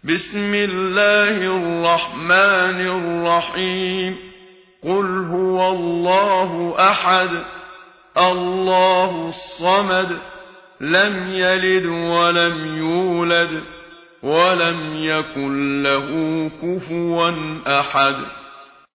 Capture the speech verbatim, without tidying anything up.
بسم الله الرحمن الرحيم قل هو الله أحد الله الصمد لم يلد ولم يولد ولم يكن له كفوا أحد